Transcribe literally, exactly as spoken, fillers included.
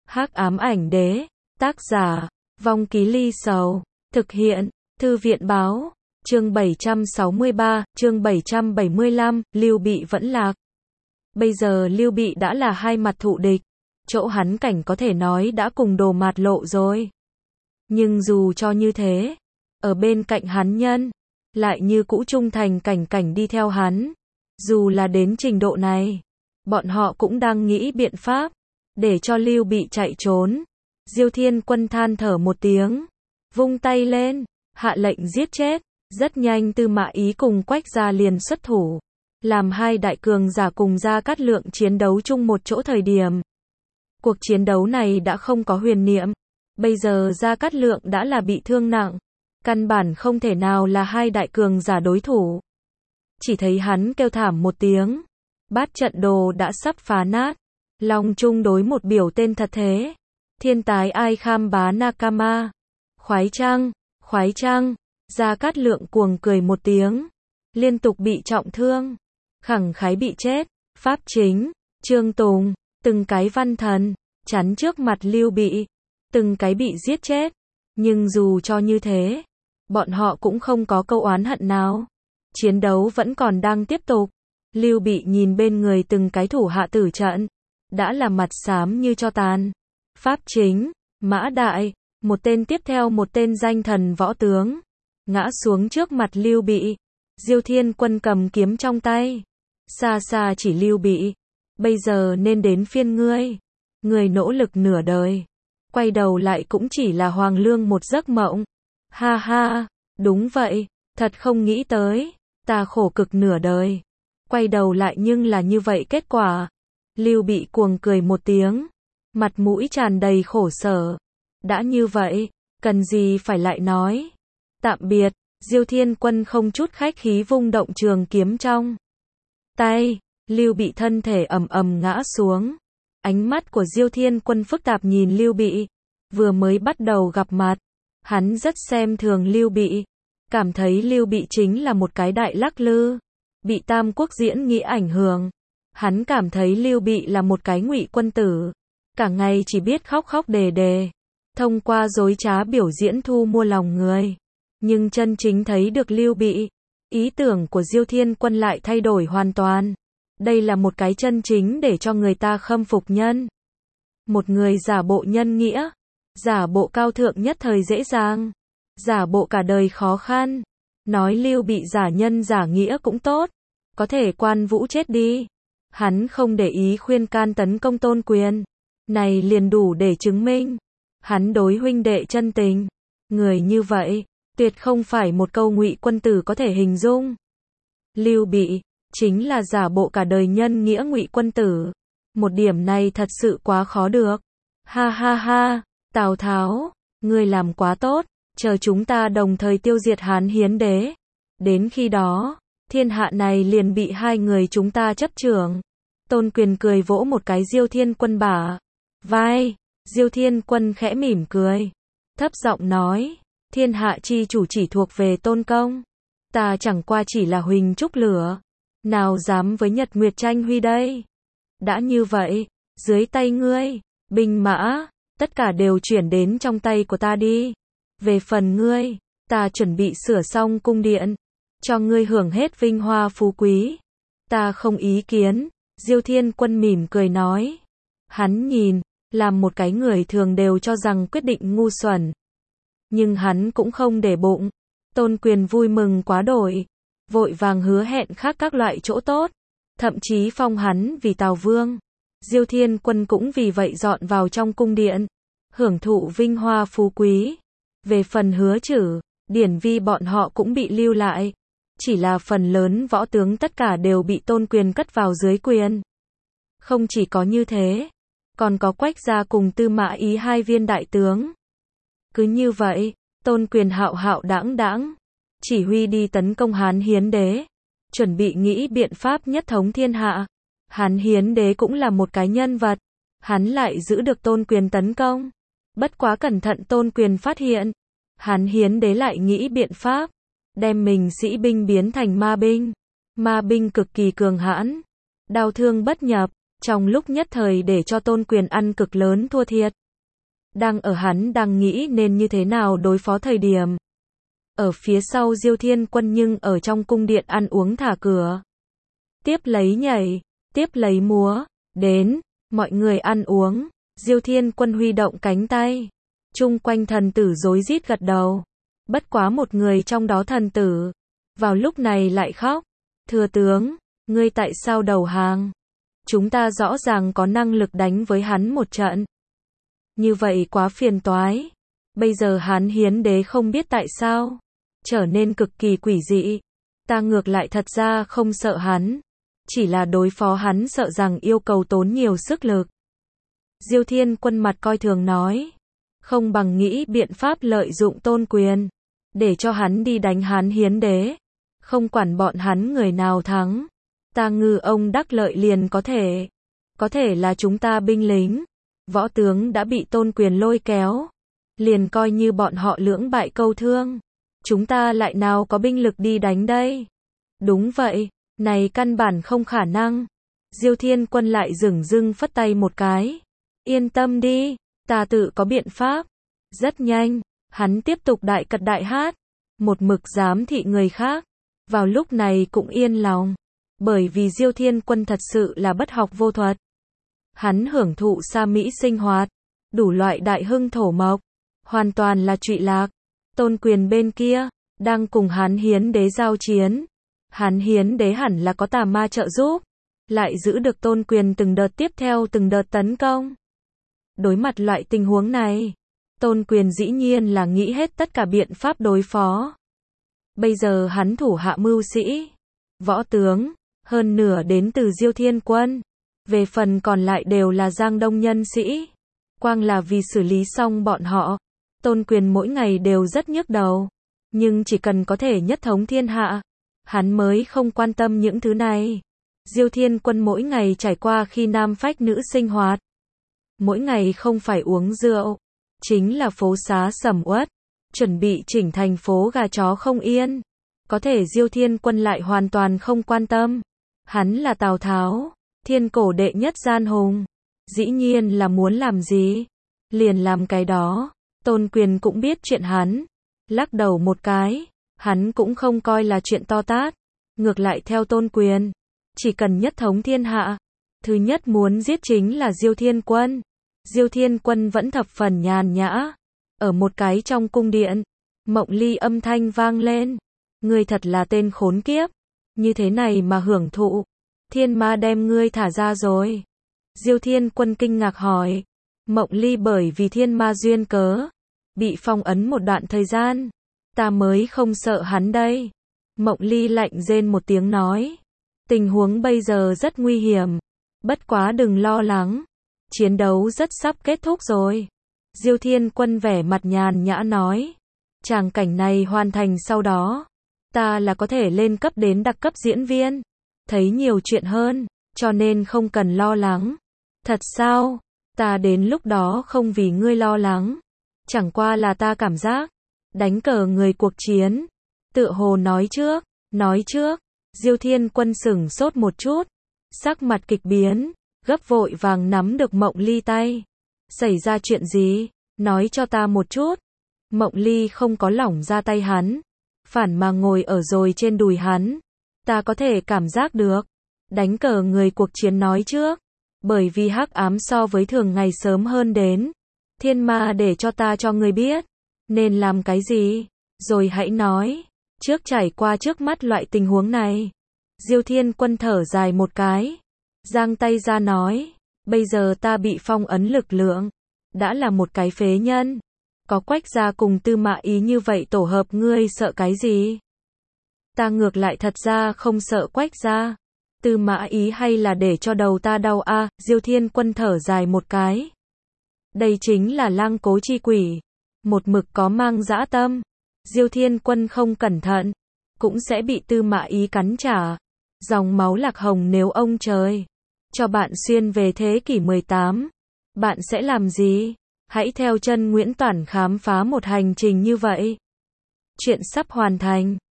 Hắc ám ảnh đế, tác giả, Vong Ký Ly Sầu, thực hiện, Thư viện báo, chương bảy trăm sáu mươi ba, chương bảy trăm bảy mươi lăm, Lưu Bị vẫn lạc. Bây giờ Lưu Bị đã là hai mặt thụ địch, chỗ hắn cảnh có thể nói đã cùng đồ mạt lộ rồi. Nhưng dù cho như thế, ở bên cạnh hắn nhân, lại như cũ trung thành cảnh cảnh đi theo hắn. Dù là đến trình độ này, bọn họ cũng đang nghĩ biện pháp, để cho Lưu Bị chạy trốn. Diêu Thiên Quân than thở một tiếng, vung tay lên, hạ lệnh giết chết. Rất nhanh Tư Mã Ý cùng Quách Gia liền xuất thủ, làm hai đại cường giả cùng Gia Cát Lượng chiến đấu chung một chỗ thời điểm. Cuộc chiến đấu này đã không có huyền niệm, bây giờ Gia Cát Lượng đã là bị thương nặng, căn bản không thể nào là hai đại cường giả đối thủ. Chỉ thấy hắn kêu thảm một tiếng, bát trận đồ đã sắp phá nát, lòng chung đối một biểu tên thật thế. Thiên tái ai kham bá Nakama. Khoái trăng, khoái trăng. Gia Cát Lượng cuồng cười một tiếng, liên tục bị trọng thương, khẳng khái bị chết. Pháp Chính, Trương Tùng, từng cái văn thần, chắn trước mặt Lưu Bị, từng cái bị giết chết. Nhưng dù cho như thế, bọn họ cũng không có câu oán hận nào. Chiến đấu vẫn còn đang tiếp tục. Lưu Bị nhìn bên người từng cái thủ hạ tử trận, đã là mặt xám như tro tàn. Pháp Chính, Mã Đại, một tên tiếp theo một tên danh thần võ tướng, ngã xuống trước mặt Lưu Bị. Diêu Thiên Quân cầm kiếm trong tay, xa xa chỉ Lưu Bị, bây giờ nên đến phiên ngươi. Người nỗ lực nửa đời, quay đầu lại cũng chỉ là hoàng lương một giấc mộng. Ha ha, đúng vậy, thật không nghĩ tới, ta khổ cực nửa đời, quay đầu lại nhưng là như vậy kết quả. Lưu Bị cuồng cười một tiếng, mặt mũi tràn đầy khổ sở. Đã như vậy, cần gì phải lại nói tạm biệt. Diêu Thiên Quân không chút khách khí vung động trường kiếm trong tay. Lưu Bị thân thể ầm ầm ngã xuống. Ánh mắt của Diêu Thiên Quân phức tạp nhìn Lưu Bị. Vừa mới bắt đầu gặp mặt, hắn rất xem thường Lưu Bị, cảm thấy Lưu Bị chính là một cái đại lắc lư, bị Tam Quốc diễn nghĩa ảnh hưởng. Hắn cảm thấy Lưu Bị là một cái ngụy quân tử, cả ngày chỉ biết khóc khóc đề đề, thông qua dối trá biểu diễn thu mua lòng người. Nhưng chân chính thấy được Lưu Bị, ý tưởng của Diêu Thiên Quân lại thay đổi hoàn toàn. Đây là một cái chân chính để cho người ta khâm phục nhân. Một người giả bộ nhân nghĩa, giả bộ cao thượng nhất thời dễ dàng, giả bộ cả đời khó khăn. Nói Lưu Bị giả nhân giả nghĩa cũng tốt, có thể Quan Vũ chết đi, hắn không để ý khuyên can tấn công Tôn Quyền, này liền đủ để chứng minh hắn đối huynh đệ chân tình. Người như vậy, tuyệt không phải một câu ngụy quân tử có thể hình dung. Lưu Bị chính là giả bộ cả đời nhân nghĩa ngụy quân tử. Một điểm này thật sự quá khó được. Ha ha ha, Tào Tháo, ngươi làm quá tốt, chờ chúng ta đồng thời tiêu diệt Hán Hiến Đế. Đến khi đó, thiên hạ này liền bị hai người chúng ta chấp trưởng. Tôn Quyền cười vỗ một cái Diêu Thiên Quân bả vai. Diêu Thiên Quân khẽ mỉm cười, thấp giọng nói, thiên hạ chi chủ chỉ thuộc về Tôn công, ta chẳng qua chỉ là huỳnh trúc lửa, nào dám với Nhật Nguyệt tranh huy đây. Đã như vậy, dưới tay ngươi, binh mã, tất cả đều chuyển đến trong tay của ta đi. Về phần ngươi, ta chuẩn bị sửa xong cung điện, cho ngươi hưởng hết vinh hoa phú quý. Ta không ý kiến. Diêu Thiên Quân mỉm cười nói. Hắn nhìn, làm một cái người thường đều cho rằng quyết định ngu xuẩn. Nhưng hắn cũng không để bụng. Tôn Quyền vui mừng quá đổi, vội vàng hứa hẹn khác các loại chỗ tốt, thậm chí phong hắn vì Tào Vương. Diêu Thiên Quân cũng vì vậy dọn vào trong cung điện, hưởng thụ vinh hoa phú quý. Về phần Hứa Chử, Điển Vi bọn họ cũng bị lưu lại, chỉ là phần lớn võ tướng tất cả đều bị Tôn Quyền cất vào dưới quyền. Không chỉ có như thế, còn có Quách Gia cùng Tư Mã Ý hai viên đại tướng. Cứ như vậy, Tôn Quyền hạo hạo đãng đãng, chỉ huy đi tấn công Hán Hiến Đế, chuẩn bị nghĩ biện pháp nhất thống thiên hạ. Hán Hiến Đế cũng là một cái nhân vật, hắn lại giữ được Tôn Quyền tấn công. Bất quá cẩn thận Tôn Quyền phát hiện, Hán Hiến Đế lại nghĩ biện pháp, đem mình sĩ binh biến thành ma binh. Ma binh cực kỳ cường hãn, đao thương bất nhập, Trong lúc nhất thời để cho Tôn Quyền ăn cực lớn thua thiệt. Đang ở hắn đang nghĩ nên như thế nào đối phó thời điểm. Ở phía sau Diêu Thiên Quân nhưng ở trong cung điện ăn uống thả cửa. Tiếp lấy nhảy, tiếp lấy múa, đến, mọi người ăn uống, Diêu Thiên Quân huy động cánh tay. Chung quanh thần tử rối rít gật đầu. Bất quá một người trong đó thần tử, vào lúc này lại khóc. Thưa tướng, ngươi tại sao đầu hàng? Chúng ta rõ ràng có năng lực đánh với hắn một trận. Như vậy quá phiền toái. Bây giờ hắn hiến đế không biết tại sao trở nên cực kỳ quỷ dị. Ta ngược lại thật ra không sợ hắn. Chỉ là đối phó hắn sợ rằng yêu cầu tốn nhiều sức lực. Diêu Thiên Quân mặt coi thường nói. Không bằng nghĩ biện pháp lợi dụng Tôn Quyền. Để cho hắn đi đánh hắn hiến đế. Không quản bọn hắn người nào thắng. Ta ngư ông đắc lợi liền có thể. Có thể là chúng ta binh lính. Võ tướng đã bị Tôn Quyền lôi kéo. Liền coi như bọn họ lưỡng bại câu thương. Chúng ta lại nào có binh lực đi đánh đây? Đúng vậy, này căn bản không khả năng. Diêu Thiên Quân lại dửng dưng phất tay một cái. Yên tâm đi, ta tự có biện pháp. Rất nhanh, hắn tiếp tục đại cật đại hát. Một mực giám thị người khác. Vào lúc này cũng yên lòng. Bởi vì Diêu Thiên Quân thật sự là bất học vô thuật. Hắn hưởng thụ xa mỹ sinh hoạt. Đủ loại đại hưng thổ mộc. Hoàn toàn là trụy lạc. Tôn Quyền bên kia, đang cùng hắn hiến đế giao chiến. Hắn hiến đế hẳn là có tà ma trợ giúp. Lại giữ được Tôn Quyền từng đợt tiếp theo từng đợt tấn công. Đối mặt loại tình huống này, Tôn Quyền dĩ nhiên là nghĩ hết tất cả biện pháp đối phó. Bây giờ hắn thủ hạ mưu sĩ, võ tướng, hơn nửa đến từ Diêu Thiên Quân. Về phần còn lại đều là Giang Đông nhân sĩ. Quang là vì xử lý xong bọn họ. Tôn Quyền mỗi ngày đều rất nhức đầu. Nhưng chỉ cần có thể nhất thống thiên hạ, hắn mới không quan tâm những thứ này. Diêu Thiên Quân mỗi ngày trải qua khi nam phách nữ sinh hoạt. Mỗi ngày không phải uống rượu, chính là phố xá sầm uất, chuẩn bị chỉnh thành phố gà chó không yên. Có thể Diêu Thiên Quân lại hoàn toàn không quan tâm. Hắn là Tào Tháo, thiên cổ đệ nhất gian hùng. Dĩ nhiên là muốn làm gì, liền làm cái đó. Tôn Quyền cũng biết chuyện hắn. Lắc đầu một cái, hắn cũng không coi là chuyện to tát. Ngược lại theo Tôn Quyền, chỉ cần nhất thống thiên hạ, thứ nhất muốn giết chính là Diêu Thiên Quân. Diêu Thiên Quân vẫn thập phần nhàn nhã. Ở một cái trong cung điện, Mộng Ly âm thanh vang lên. Ngươi thật là tên khốn kiếp. Như thế này mà hưởng thụ. Thiên ma đem ngươi thả ra rồi. Diêu Thiên Quân kinh ngạc hỏi. Mộng Ly bởi vì thiên ma duyên cớ, bị phong ấn một đoạn thời gian. Ta mới không sợ hắn đây. Mộng Ly lạnh rên một tiếng nói. Tình huống bây giờ rất nguy hiểm. Bất quá đừng lo lắng. Chiến đấu rất sắp kết thúc rồi. Diêu Thiên Quân vẻ mặt nhàn nhã nói. Tràng cảnh này hoàn thành sau đó, ta là có thể lên cấp đến đặc cấp diễn viên. Thấy nhiều chuyện hơn, cho nên không cần lo lắng. Thật sao? Ta đến lúc đó không vì ngươi lo lắng. Chẳng qua là ta cảm giác, đánh cờ người cuộc chiến. Tựa hồ nói trước, nói trước. Diêu Thiên Quân sửng sốt một chút. Sắc mặt kịch biến, gấp vội vàng nắm được Mộng Ly tay. Xảy ra chuyện gì? Nói cho ta một chút. Mộng Ly không có lỏng ra tay hắn. Phản mà ngồi ở rồi trên đùi hắn. Ta có thể cảm giác được. Đánh cờ người cuộc chiến nói trước. Bởi vì hắc ám so với thường ngày sớm hơn đến. Thiên ma để cho ta cho ngươi biết. Nên làm cái gì? Rồi hãy nói. Trước trải qua trước mắt loại tình huống này. Diêu Thiên Quân thở dài một cái. Giang tay ra nói. Bây giờ ta bị phong ấn lực lượng. Đã là một cái phế nhân. Có Quách gia cùng Tư Mã Ý như vậy tổ hợp, ngươi sợ cái gì? Ta ngược lại thật ra không sợ Quách gia. Tư Mã Ý hay là để cho đầu ta đau a? À, Diêu Thiên Quân thở dài một cái. Đây chính là lang cố chi quỷ. Một mực có mang dã tâm. Diêu Thiên Quân không cẩn thận, cũng sẽ bị Tư Mã Ý cắn trả. Dòng máu lạc hồng nếu ông trời cho bạn xuyên về thế kỷ mười tám, bạn sẽ làm gì? Hãy theo chân Nguyễn Toản khám phá một hành trình như vậy. Chuyện sắp hoàn thành.